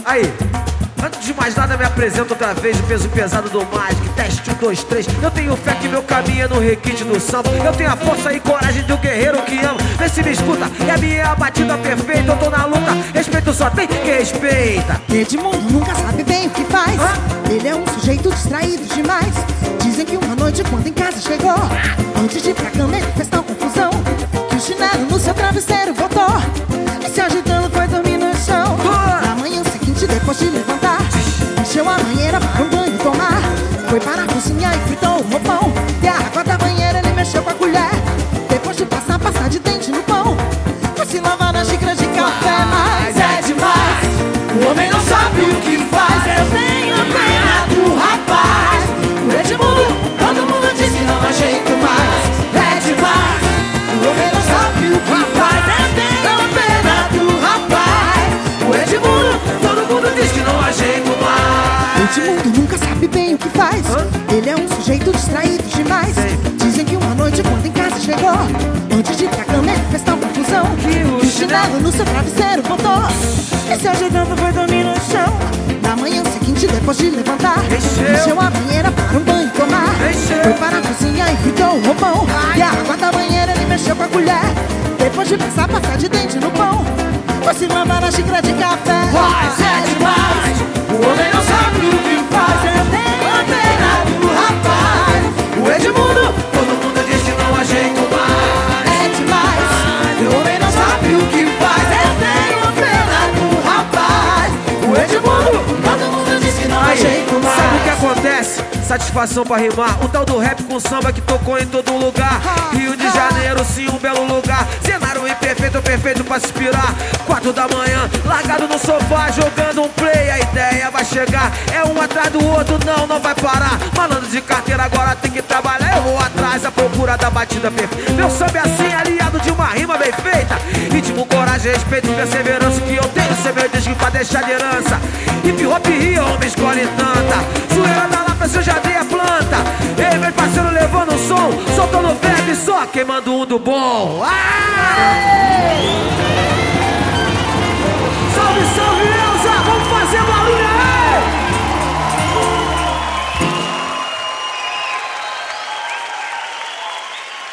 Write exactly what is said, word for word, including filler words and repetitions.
Aí, antes de mais nada me apresento outra vez o peso pesado do Magic. Teste um, dois, três. Eu tenho fé que meu caminho é no requinte do samba. Eu tenho a força e coragem de um guerreiro que ama. Vê se me escuta, e a minha é a batida perfeita. Eu tô na luta, respeito só tem quem respeita. Edmundo nunca sabe bem o que faz. Hã? Ele é um sujeito distraído demais. Dizem que uma noite quando em casa chegou, antes de ir pra cama ele fez tal confusão que o chinelo no seu travesseiro botou e se agitando foi dormir no chão. Na manhã seguinte, depois de levantar, encheu a banheira para um banho tomar. Foi para a cozinha e fritou o roupão, e a água da banheira ele mexeu com a colher. Depois de passar, passar de dente no pão, foi se lavar na xícara de café. Mas é demais, o homem não sabe o que faz. Eu tenho pena do rapaz. O Edmundo, todo mundo diz que não há jeito mais. É demais, o homem não sabe o que faz. Eu tenho pena do rapaz. O Edmundo, todo mundo diz que não há jeito mais. O Edmundo nunca sabe bem o que faz. Hã? Ele é um sujeito distraído demais. Sim. Dizem que uma noite quando em casa chegou, antes de ir pra cama ele fez tal confusão que o chinelo no seu travesseiro botou e se ajudando foi dormir no chão. Na manhã seguinte, depois de levantar, encheu a banheira para um banho tomar. Encheu. Foi para a cozinha e fritou o roupão. Ai. E a água da banheira ele mexeu com a colher. Depois de passar, passar de dente no pão, foi se lavar na xícara de café. Mas é demais, o homem não sabe o que faz. Eu tenho a pena do rapaz. O Edmundo, todo mundo diz que não há jeito mais. É demais, o homem não sabe o que faz. Eu tenho a pena do rapaz. O Edmundo, todo mundo diz que não há jeito mais. Sabe o que acontece? Satisfação pra rimar. O tal do rap com samba que tocou em todo lugar. Rio de Janeiro, sim, um belo lugar. Cenário imperfeito, perfeito pra se inspirar. Quatro da manhã, largado no sofá, jogando um play. A ideia vai chegar, é um atrás do outro, não, não vai parar. Malandro de carteira, agora tem que trabalhar. Eu vou atrás, à procura da batida perfeita. Meu samba é assim, aliado de uma rima bem feita. Ritmo, coragem, respeito e perseverança que eu tenho, ser meu disco pra deixar de herança. Hip hop rio, homem escolhe tanta. Zoeira da Lapa, se eu já dei a planta. Ei, meu parceiro levando o som, soltando febre, só queimando um do bom. Aê!